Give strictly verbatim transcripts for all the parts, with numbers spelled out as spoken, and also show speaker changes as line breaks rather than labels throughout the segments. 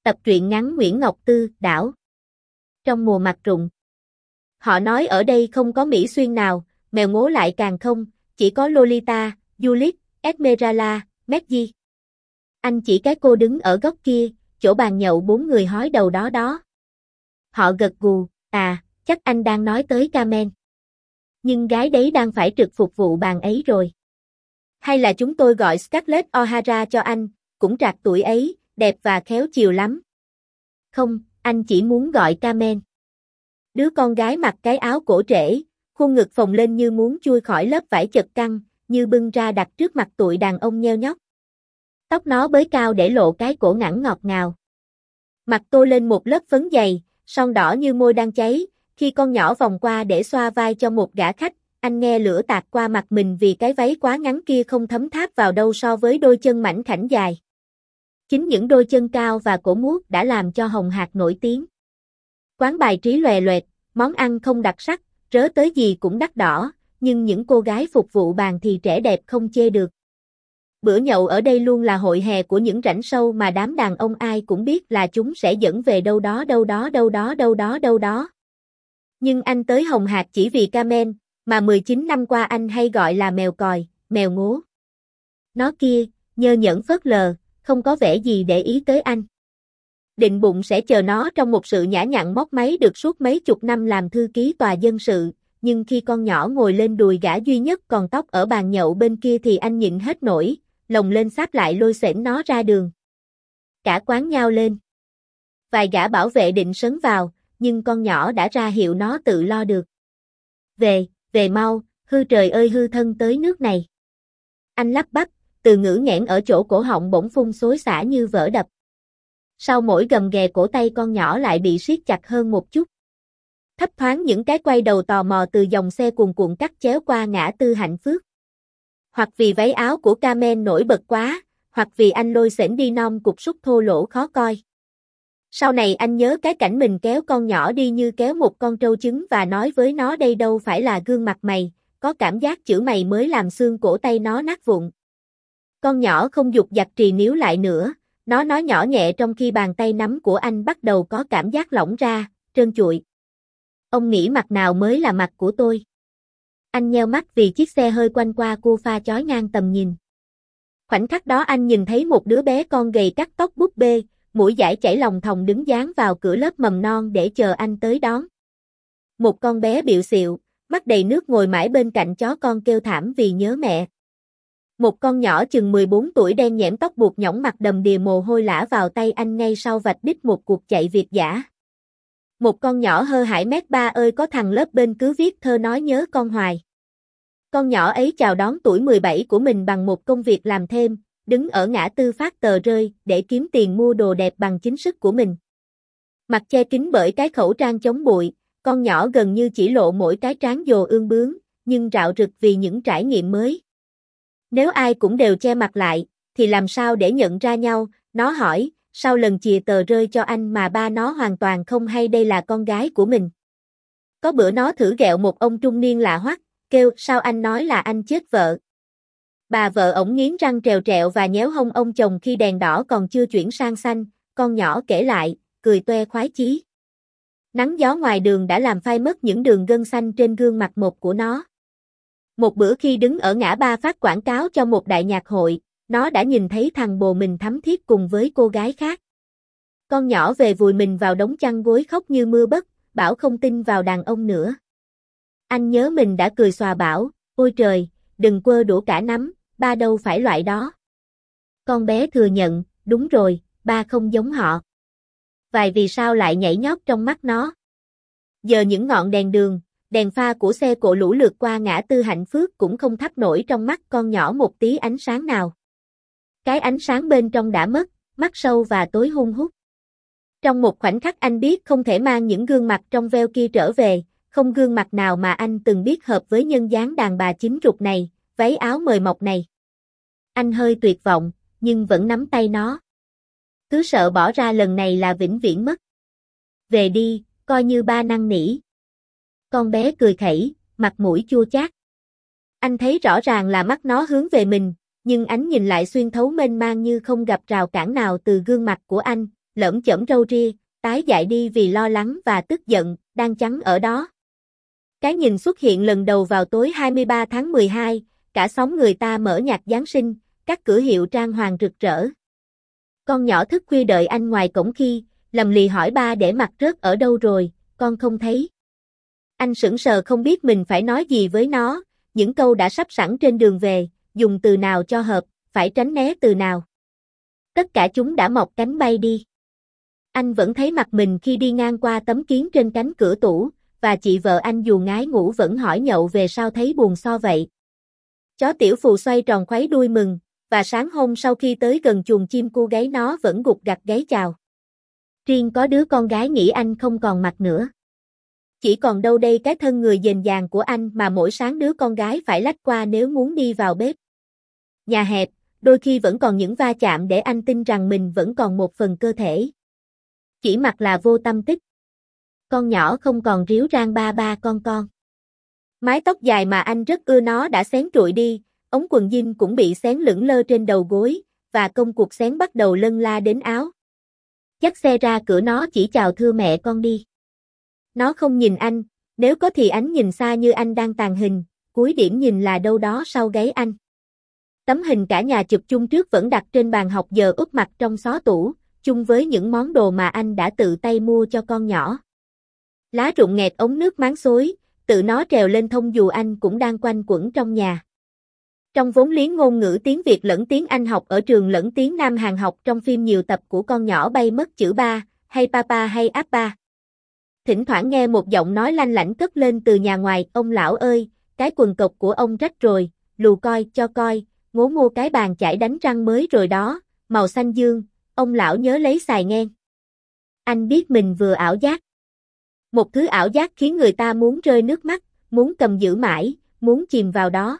Tập truyện ngắn Nguyễn Ngọc Tư, Đảo. Trong mùa mặt rụng. Họ nói ở đây không có Mỹ Xuyên nào, mèo ngố lại càng không, chỉ có Lolita, Juliet, Esmeralda, Maggie. Anh chỉ cái cô đứng ở góc kia, chỗ bàn nhậu bốn người hói đầu đó đó. Họ gật gù, à, chắc anh đang nói tới Carmen. Nhưng gái đấy đang phải trực phục vụ bàn ấy rồi. Hay là chúng tôi gọi Scarlett O'Hara cho anh, cũng trạc tuổi ấy, đẹp và khéo chiều lắm. Không, anh chỉ muốn gọi Carmen. Đứa con gái mặc cái áo cổ trễ, khuôn ngực phồng lên như muốn chui khỏi lớp vải chật căng, như bưng ra đặt trước mặt tụi đàn ông nheo nhóc. Tóc nó bới cao để lộ cái cổ ngắn ngọt ngào. Mặt tô lên một lớp phấn dày, son đỏ như môi đang cháy, khi con nhỏ vòng qua để xoa vai cho một gã khách, anh nghe lửa tạt qua mặt mình vì cái váy quá ngắn kia không thấm tháp vào đâu so với đôi chân mảnh khảnh dài. Chính những đôi chân cao và cổ muốt đã làm cho Hồng Hạc nổi tiếng. Quán bài trí lòe loẹt, món ăn không đặc sắc, rớ tới gì cũng đắt đỏ, nhưng những cô gái phục vụ bàn thì trẻ đẹp không chê được. Bữa nhậu ở đây luôn là hội hè của những rãnh sâu mà đám đàn ông ai cũng biết là chúng sẽ dẫn về đâu đó đâu đó đâu đó đâu đó đâu đó. Nhưng anh tới Hồng Hạc chỉ vì Carmen, mà mười chín năm qua anh hay gọi là mèo còi, mèo ngố. Nó kia, nhơ nhẫn phớt lờ, không có vẻ gì để ý tới anh. Định bụng sẽ chờ nó trong một sự nhã nhặn móc máy được suốt mấy chục năm làm thư ký tòa dân sự, nhưng khi con nhỏ ngồi lên đùi gã duy nhất còn tóc ở bàn nhậu bên kia thì anh nhịn hết nổi, lồng lên sáp lại lôi xẻnh nó ra đường. Cả quán nhao lên. Vài gã bảo vệ định sấn vào, nhưng con nhỏ đã ra hiệu nó tự lo được. Về, về mau, hư trời ơi hư thân tới nước này. Anh lắp bắp, từ ngữ nghẹn ở chỗ cổ họng bỗng phun xối xả như vỡ đập. Sau mỗi gầm ghè cổ tay con nhỏ lại bị siết chặt hơn một chút. Thấp thoáng những cái quay đầu tò mò từ dòng xe cuồn cuộn cắt chéo qua ngã tư Hạnh Phước. Hoặc vì váy áo của Carmen nổi bật quá, hoặc vì anh lôi xẻnh đi non cục súc thô lỗ khó coi. Sau này anh nhớ cái cảnh mình kéo con nhỏ đi như kéo một con trâu trứng và nói với nó đây đâu phải là gương mặt mày, có cảm giác chữ mày mới làm xương cổ tay nó nát vụn. Con nhỏ không dục dặc trì níu lại nữa, nó nói nhỏ nhẹ trong khi bàn tay nắm của anh bắt đầu có cảm giác lỏng ra, trơn trụi. Ông nghĩ mặt nào mới là mặt của tôi? Anh nheo mắt vì chiếc xe hơi quanh qua cua pha chói ngang tầm nhìn. Khoảnh khắc đó anh nhìn thấy một đứa bé con gầy cắt tóc búp bê, mũi dãi chảy lòng thòng đứng dán vào cửa lớp mầm non để chờ anh tới đón. Một con bé bịu xịu, mắt đầy nước ngồi mãi bên cạnh chó con kêu thảm vì nhớ mẹ. Một con nhỏ chừng mười bốn tuổi đen nhẽm tóc buộc nhõng mặt đầm đìa mồ hôi lã vào tay anh ngay sau vạch đích một cuộc chạy việt dã. Một con nhỏ hơ hãi mét ba ơi có thằng lớp bên cứ viết thơ nói nhớ con hoài. Con nhỏ ấy chào đón tuổi mười bảy của mình bằng một công việc làm thêm, đứng ở ngã tư phát tờ rơi để kiếm tiền mua đồ đẹp bằng chính sức của mình. Mặt che kín bởi cái khẩu trang chống bụi, con nhỏ gần như chỉ lộ mỗi cái trán dồ ương bướng, nhưng rạo rực vì những trải nghiệm mới. Nếu ai cũng đều che mặt lại, thì làm sao để nhận ra nhau, nó hỏi, sau lần chìa tờ rơi cho anh mà ba nó hoàn toàn không hay đây là con gái của mình. Có bữa nó thử ghẹo một ông trung niên lạ hoắc, kêu sao anh nói là anh chết vợ. Bà vợ ổng nghiến răng trèo trẹo và nhéo hông ông chồng khi đèn đỏ còn chưa chuyển sang xanh, con nhỏ kể lại, cười toe khoái chí. Nắng gió ngoài đường đã làm phai mất những đường gân xanh trên gương mặt một của nó. Một bữa khi đứng ở ngã ba phát quảng cáo cho một đại nhạc hội, nó đã nhìn thấy thằng bồ mình thắm thiết cùng với cô gái khác. Con nhỏ về vùi mình vào đống chăn gối khóc như mưa bất, bảo không tin vào đàn ông nữa. Anh nhớ mình đã cười xòa bảo, ôi trời, đừng quơ đũa cả nắm, ba đâu phải loại đó. Con bé thừa nhận, đúng rồi, ba không giống họ. Vài vì sao lại nhảy nhót trong mắt nó. Giờ những ngọn đèn đường, đèn pha của xe cộ lũ lượt qua ngã tư Hạnh Phước cũng không thắp nổi trong mắt con nhỏ một tí ánh sáng nào. Cái ánh sáng bên trong đã mất, mắt sâu và tối hun hút. Trong một khoảnh khắc anh biết không thể mang những gương mặt trong veo kia trở về, không gương mặt nào mà anh từng biết hợp với nhân dáng đàn bà chín rục này, váy áo mời mọc này. Anh hơi tuyệt vọng, nhưng vẫn nắm tay nó. Cứ sợ bỏ ra lần này là vĩnh viễn mất. Về đi, coi như ba năn nỉ. Con bé cười khẩy, mặt mũi chua chát. Anh thấy rõ ràng là mắt nó hướng về mình, nhưng ánh nhìn lại xuyên thấu mênh mang như không gặp rào cản nào từ gương mặt của anh, lởm chởm râu ria, tái dại đi vì lo lắng và tức giận, đang chắn ở đó. Cái nhìn xuất hiện lần đầu vào tối hai mươi ba tháng mười hai, cả xóm người ta mở nhạc Giáng sinh, các cửa hiệu trang hoàng rực rỡ. Con nhỏ thức khuya đợi anh ngoài cổng khi, lầm lì hỏi ba để mặt rớt ở đâu rồi, con không thấy. Anh sững sờ không biết mình phải nói gì với nó, những câu đã sắp sẵn trên đường về, dùng từ nào cho hợp, phải tránh né từ nào. Tất cả chúng đã mọc cánh bay đi. Anh vẫn thấy mặt mình khi đi ngang qua tấm kiến trên cánh cửa tủ, và chị vợ anh dù ngái ngủ vẫn hỏi nhậu về sao thấy buồn so vậy. Chó Tiểu Phù xoay tròn khuấy đuôi mừng, và sáng hôm sau khi tới gần chuồng chim cu gáy nó vẫn gục gặt gáy chào. Riêng có đứa con gái nghĩ anh không còn mặt nữa. Chỉ còn đâu đây cái thân người dền dàng của anh mà mỗi sáng đứa con gái phải lách qua nếu muốn đi vào bếp. Nhà hẹp, đôi khi vẫn còn những va chạm để anh tin rằng mình vẫn còn một phần cơ thể. Chỉ mặc là vô tâm tích. Con nhỏ không còn ríu rang ba ba con con. Mái tóc dài mà anh rất ưa nó đã xén trụi đi, ống quần jean cũng bị xén lững lơ trên đầu gối, và công cuộc xén bắt đầu lân la đến áo. Dắt xe ra cửa nó chỉ chào thưa mẹ con đi. Nó không nhìn anh, nếu có thì ánh nhìn xa như anh đang tàn hình, cuối điểm nhìn là đâu đó sau gáy anh. Tấm hình cả nhà chụp chung trước vẫn đặt trên bàn học giờ úp mặt trong xó tủ, chung với những món đồ mà anh đã tự tay mua cho con nhỏ. Lá rụng nghẹt ống nước máng xối, tự nó trèo lên thông dù anh cũng đang quanh quẩn trong nhà. Trong vốn liếng ngôn ngữ tiếng Việt lẫn tiếng Anh học ở trường lẫn tiếng Nam Hàn học trong phim nhiều tập của con nhỏ bay mất chữ ba, hay papa hay appa. Thỉnh thoảng nghe một giọng nói lanh lảnh cất lên từ nhà ngoài, ông lão ơi, cái quần cộc của ông rách rồi, lù coi cho coi, ngố ngô cái bàn chải đánh răng mới rồi đó, màu xanh dương, ông lão nhớ lấy xài ngang. Anh biết mình vừa ảo giác. Một thứ ảo giác khiến người ta muốn rơi nước mắt, muốn cầm giữ mãi, muốn chìm vào đó.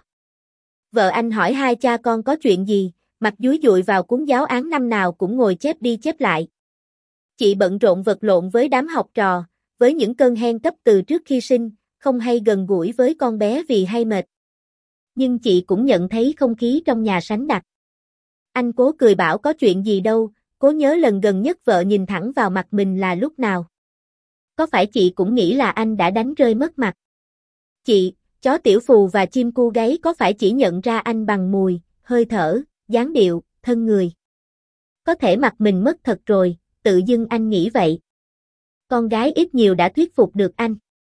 Vợ anh hỏi hai cha con có chuyện gì, mặt dúi dụi vào cuốn giáo án năm nào cũng ngồi chép đi chép lại. Chị bận rộn vật lộn với đám học trò, với những cơn hen cấp từ trước khi sinh, không hay gần gũi với con bé vì hay mệt. Nhưng chị cũng nhận thấy không khí trong nhà sánh đặc. Anh cố cười bảo có chuyện gì đâu, cố nhớ lần gần nhất vợ nhìn thẳng vào mặt mình là lúc nào. Có phải chị cũng nghĩ là anh đã đánh rơi mất mặt? Chị, chó Tiểu Phù và chim cu gáy có phải chỉ nhận ra anh bằng mùi, hơi thở, dáng điệu, thân người? Có thể mặt mình mất thật rồi, tự dưng anh nghĩ vậy. Con gái ít nhiều đã thuyết phục được anh.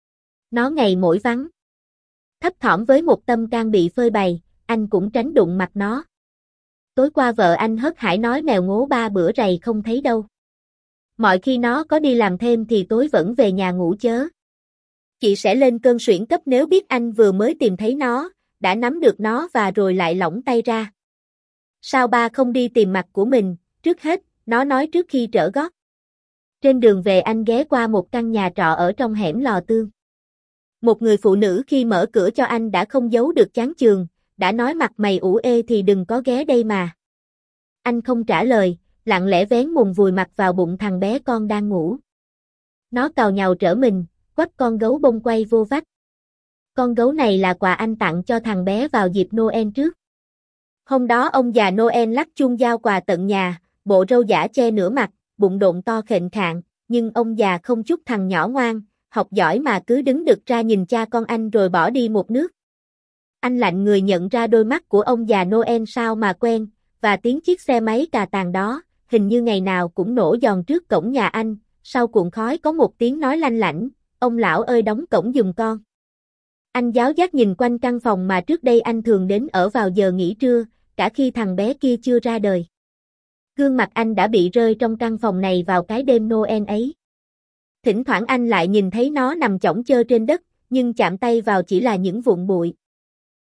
Nó ngày mỗi vắng. Thấp thỏm với một tâm can bị phơi bày, anh cũng tránh đụng mặt nó. Tối qua vợ anh hớt hải nói mèo ngố ba bữa rày không thấy đâu. Mọi khi nó có đi làm thêm thì tối vẫn về nhà ngủ chớ. Chị sẽ lên cơn suyễn cấp nếu biết anh vừa mới tìm thấy nó, đã nắm được nó và rồi lại lỏng tay ra. Sao ba không đi tìm mặt của mình, trước hết, nó nói trước khi trở gót. Trên đường về anh ghé qua một căn nhà trọ ở trong hẻm Lò Tương. Một người phụ nữ khi mở cửa cho anh đã không giấu được chán chường, đã nói mặt mày ủ ê thì đừng có ghé đây mà. Anh không trả lời, lặng lẽ vén mùng vùi mặt vào bụng thằng bé con đang ngủ. Nó càu nhàu trở mình, quắp con gấu bông quay vô vách. Con gấu này là quà anh tặng cho thằng bé vào dịp Noel trước. Hôm đó ông già Noel lắc chuông giao quà tận nhà, bộ râu giả che nửa mặt, bụng độn to khệnh khạng, nhưng ông già không chút thằng nhỏ ngoan, học giỏi mà cứ đứng đực ra nhìn cha con anh rồi bỏ đi một nước. Anh lạnh người nhận ra đôi mắt của ông già Noel sao mà quen, và tiếng chiếc xe máy cà tàng đó, hình như ngày nào cũng nổ giòn trước cổng nhà anh, sau cuộn khói có một tiếng nói lanh lảnh, ông lão ơi đóng cổng giùm con. Anh giáo giác nhìn quanh căn phòng mà trước đây anh thường đến ở vào giờ nghỉ trưa, cả khi thằng bé kia chưa ra đời. Gương mặt anh đã bị rơi trong căn phòng này vào cái đêm Noel ấy. Thỉnh thoảng anh lại nhìn thấy nó nằm chõng chơ trên đất, nhưng chạm tay vào chỉ là những vụn bụi.